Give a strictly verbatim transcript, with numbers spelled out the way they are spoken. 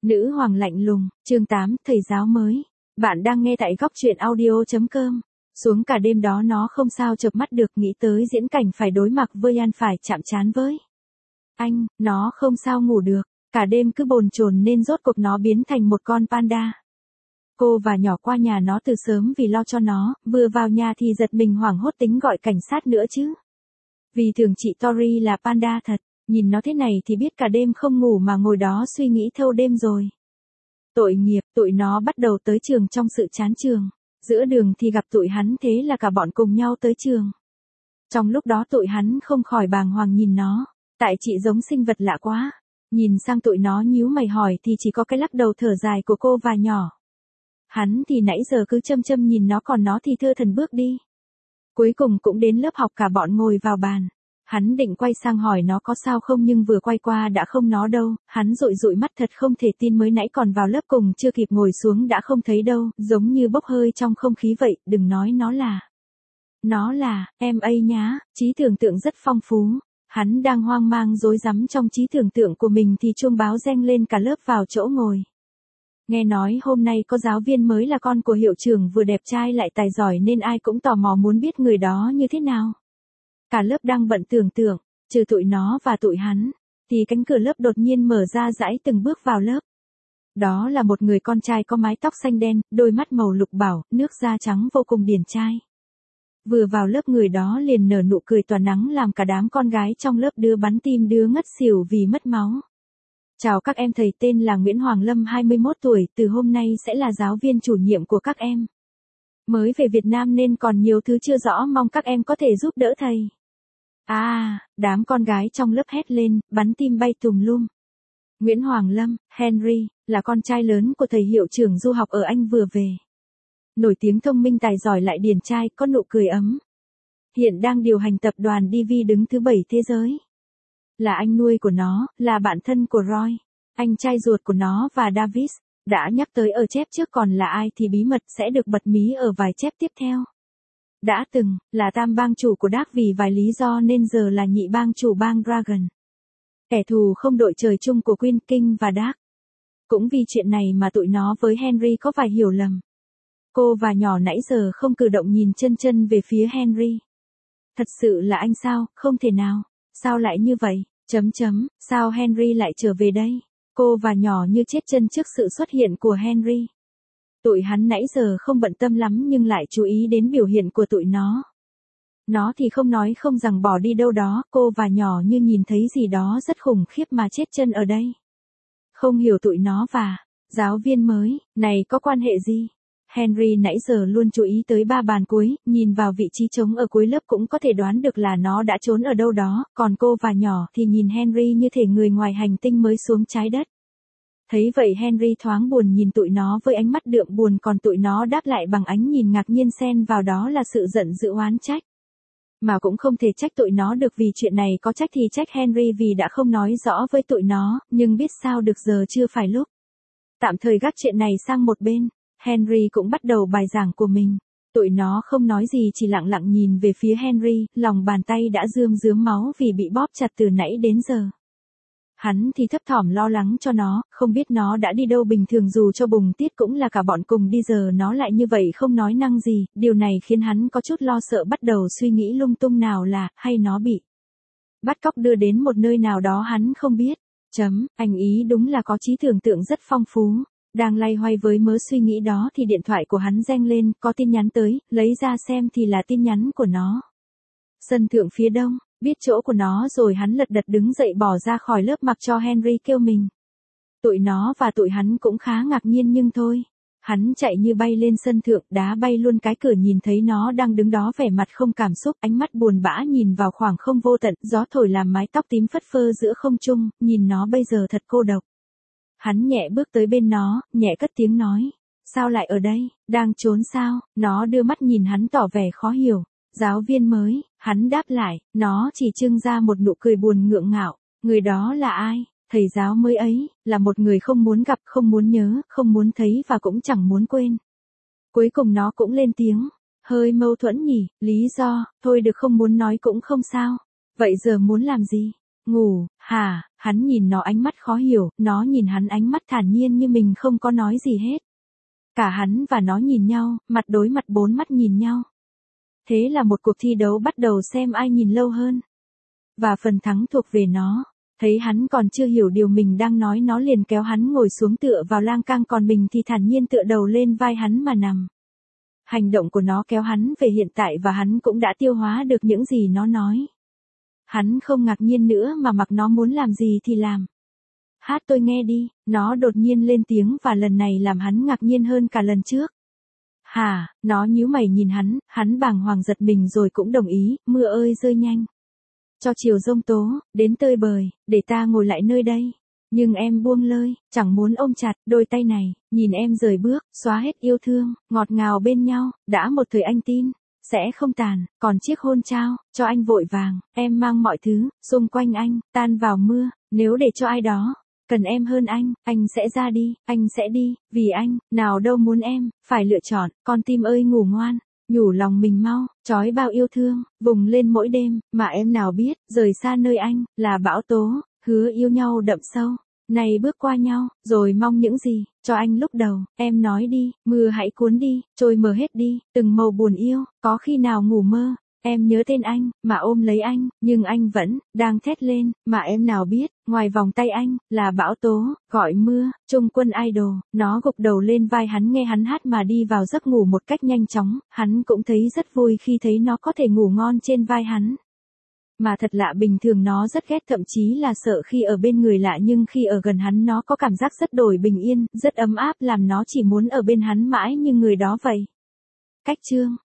Nữ hoàng lạnh lùng, chương tám, thầy giáo mới. Bạn đang nghe tại góc truyện audio.com. Xuống cả đêm đó nó không sao chợp mắt được, nghĩ tới diễn cảnh phải đối mặt với An phải chạm trán với anh, nó không sao ngủ được, cả đêm cứ bồn chồn nên rốt cuộc nó biến thành một con panda. Cô và nhỏ qua nhà nó từ sớm vì lo cho nó, vừa vào nhà thì giật mình hoảng hốt tính gọi cảnh sát nữa chứ. Vì thường chị Tori là panda thật, nhìn nó thế này thì biết cả đêm không ngủ mà ngồi đó suy nghĩ thâu đêm rồi. Tội nghiệp, tụi nó bắt đầu tới trường trong sự chán trường. Giữa đường thì gặp tụi hắn, thế là cả bọn cùng nhau tới trường. Trong lúc đó tụi hắn không khỏi bàng hoàng nhìn nó, tại chị giống sinh vật lạ quá. Nhìn sang tụi nó nhíu mày hỏi thì chỉ có cái lắc đầu thở dài của cô và nhỏ. Hắn thì nãy giờ cứ châm châm nhìn nó, còn nó thì thơ thẩn bước đi. Cuối cùng cũng đến lớp học, cả bọn ngồi vào bàn. Hắn định quay sang hỏi nó có sao không nhưng vừa quay qua đã không nó đâu, hắn dụi dụi mắt thật không thể tin, mới nãy còn vào lớp cùng chưa kịp ngồi xuống đã không thấy đâu, giống như bốc hơi trong không khí vậy, đừng nói nó là. Nó là, em ấy nhá, trí tưởng tượng rất phong phú. Hắn đang hoang mang rối rắm trong trí tưởng tượng của mình thì chuông báo reng lên, cả lớp vào chỗ ngồi. Nghe nói hôm nay có giáo viên mới là con của hiệu trưởng, vừa đẹp trai lại tài giỏi nên ai cũng tò mò muốn biết người đó như thế nào. Cả lớp đang bận tưởng tượng, trừ tụi nó và tụi hắn, thì cánh cửa lớp đột nhiên mở ra, rãi từng bước vào lớp. Đó là một người con trai có mái tóc xanh đen, đôi mắt màu lục bảo, nước da trắng, vô cùng điển trai. Vừa vào lớp người đó liền nở nụ cười tỏa nắng làm cả đám con gái trong lớp đứa bắn tim đứa ngất xỉu vì mất máu. Chào các em, thầy tên là Nguyễn Hoàng Lâm, hai mươi mốt tuổi, từ hôm nay sẽ là giáo viên chủ nhiệm của các em. Mới về Việt Nam nên còn nhiều thứ chưa rõ, mong các em có thể giúp đỡ thầy. À, đám con gái trong lớp hét lên, bắn tim bay tùm lum. Nguyễn Hoàng Lâm, Henry, là con trai lớn của thầy hiệu trưởng du học ở Anh vừa về. Nổi tiếng thông minh tài giỏi lại điển trai, có nụ cười ấm. Hiện đang điều hành tập đoàn đê vê đứng thứ bảy thế giới. Là anh nuôi của nó, là bạn thân của Roy, anh trai ruột của nó và Davis. Đã nhắc tới ở chép trước, còn là ai thì bí mật sẽ được bật mí ở vài chép tiếp theo. Đã từng là tam bang chủ của Dark vì vài lý do nên giờ là nhị bang chủ bang Dragon. Kẻ thù không đội trời chung của Queen, King và Dark. Cũng vì chuyện này mà tụi nó với Henry có vài hiểu lầm. Cô và nhỏ nãy giờ không cử động nhìn chân chân về phía Henry. Thật sự là anh sao, không thể nào, sao lại như vậy, chấm chấm, sao Henry lại trở về đây? Cô và nhỏ như chết chân trước sự xuất hiện của Henry. Tụi hắn nãy giờ không bận tâm lắm nhưng lại chú ý đến biểu hiện của tụi nó. Nó thì không nói không rằng bỏ đi đâu đó, cô và nhỏ như nhìn thấy gì đó rất khủng khiếp mà chết chân ở đây. Không hiểu tụi nó và giáo viên mới này có quan hệ gì. Henry nãy giờ luôn chú ý tới ba bàn cuối, nhìn vào vị trí trống ở cuối lớp cũng có thể đoán được là nó đã trốn ở đâu đó, còn cô và nhỏ thì nhìn Henry như thể người ngoài hành tinh mới xuống trái đất. Thấy vậy Henry thoáng buồn nhìn tụi nó với ánh mắt đượm buồn, còn tụi nó đáp lại bằng ánh nhìn ngạc nhiên xen vào đó là sự giận dữ oán trách. Mà cũng không thể trách tụi nó được, vì chuyện này có trách thì trách Henry vì đã không nói rõ với tụi nó, nhưng biết sao được, giờ chưa phải lúc. Tạm thời gác chuyện này sang một bên, Henry cũng bắt đầu bài giảng của mình. Tụi nó không nói gì, chỉ lặng lặng nhìn về phía Henry, lòng bàn tay đã rơm rớm máu vì bị bóp chặt từ nãy đến giờ. Hắn thì thấp thỏm lo lắng cho nó, không biết nó đã đi đâu, bình thường dù cho bùng tiết cũng là cả bọn cùng đi, giờ nó lại như vậy không nói năng gì, điều này khiến hắn có chút lo sợ, bắt đầu suy nghĩ lung tung, nào là, hay nó bị bắt cóc đưa đến một nơi nào đó hắn không biết. Chấm, anh ý đúng là có trí tưởng tượng rất phong phú. Đang loay hoay với mớ suy nghĩ đó thì điện thoại của hắn reng lên, có tin nhắn tới, lấy ra xem thì là tin nhắn của nó. Sân thượng phía đông, biết chỗ của nó rồi hắn lật đật đứng dậy bỏ ra khỏi lớp mặc cho Henry kêu mình. Tụi nó và tụi hắn cũng khá ngạc nhiên nhưng thôi. Hắn chạy như bay lên sân thượng, đá bay luôn cái cửa, nhìn thấy nó đang đứng đó vẻ mặt không cảm xúc, ánh mắt buồn bã nhìn vào khoảng không vô tận, gió thổi làm mái tóc tím phất phơ giữa không trung, nhìn nó bây giờ thật cô độc. Hắn nhẹ bước tới bên nó, nhẹ cất tiếng nói, sao lại ở đây, đang trốn sao? Nó đưa mắt nhìn hắn tỏ vẻ khó hiểu. Giáo viên mới, hắn đáp lại, nó chỉ trưng ra một nụ cười buồn ngượng ngạo. Người đó là ai? Thầy giáo mới ấy, là một người không muốn gặp, không muốn nhớ, không muốn thấy và cũng chẳng muốn quên. Cuối cùng nó cũng lên tiếng, hơi mâu thuẫn nhỉ, lý do, thôi được, không muốn nói cũng không sao. Vậy giờ muốn làm gì? Ngủ, hả, hắn nhìn nó ánh mắt khó hiểu, nó nhìn hắn ánh mắt thản nhiên như mình không có nói gì hết. Cả hắn và nó nhìn nhau, mặt đối mặt bốn mắt nhìn nhau. Thế là một cuộc thi đấu bắt đầu xem ai nhìn lâu hơn. Và phần thắng thuộc về nó. Thấy hắn còn chưa hiểu điều mình đang nói, nó liền kéo hắn ngồi xuống tựa vào lan can, còn mình thì thản nhiên tựa đầu lên vai hắn mà nằm. Hành động của nó kéo hắn về hiện tại và hắn cũng đã tiêu hóa được những gì nó nói. Hắn không ngạc nhiên nữa mà mặc nó muốn làm gì thì làm. Hát tôi nghe đi, nó đột nhiên lên tiếng và lần này làm hắn ngạc nhiên hơn cả lần trước. Hả, nó nhíu mày nhìn hắn, hắn bàng hoàng giật mình rồi cũng đồng ý, mưa ơi rơi nhanh. Cho chiều giông tố, đến tơi bời, để ta ngồi lại nơi đây. Nhưng em buông lơi, chẳng muốn ôm chặt đôi tay này, nhìn em rời bước, xóa hết yêu thương, ngọt ngào bên nhau, đã một thời anh tin, sẽ không tàn, còn chiếc hôn trao, cho anh vội vàng, em mang mọi thứ, xung quanh anh, tan vào mưa, nếu để cho ai đó, cần em hơn anh, anh sẽ ra đi, anh sẽ đi, vì anh, nào đâu muốn em, phải lựa chọn, con tim ơi ngủ ngoan. Nhủ lòng mình mau, trói bao yêu thương, vùng lên mỗi đêm, mà em nào biết, rời xa nơi anh, là bão tố, hứa yêu nhau đậm sâu. Này bước qua nhau, rồi mong những gì, cho anh lúc đầu, em nói đi, mưa hãy cuốn đi, trôi mờ hết đi, từng màu buồn yêu, có khi nào ngủ mơ, em nhớ tên anh, mà ôm lấy anh, nhưng anh vẫn, đang thét lên, mà em nào biết, ngoài vòng tay anh, là bão tố, gọi mưa, Trung Quân Idol, nó gục đầu lên vai hắn nghe hắn hát mà đi vào giấc ngủ một cách nhanh chóng, hắn cũng thấy rất vui khi thấy nó có thể ngủ ngon trên vai hắn. Mà thật lạ, bình thường nó rất ghét, thậm chí là sợ khi ở bên người lạ, nhưng khi ở gần hắn nó có cảm giác rất đổi bình yên, rất ấm áp, làm nó chỉ muốn ở bên hắn mãi như người đó vậy. Cách chương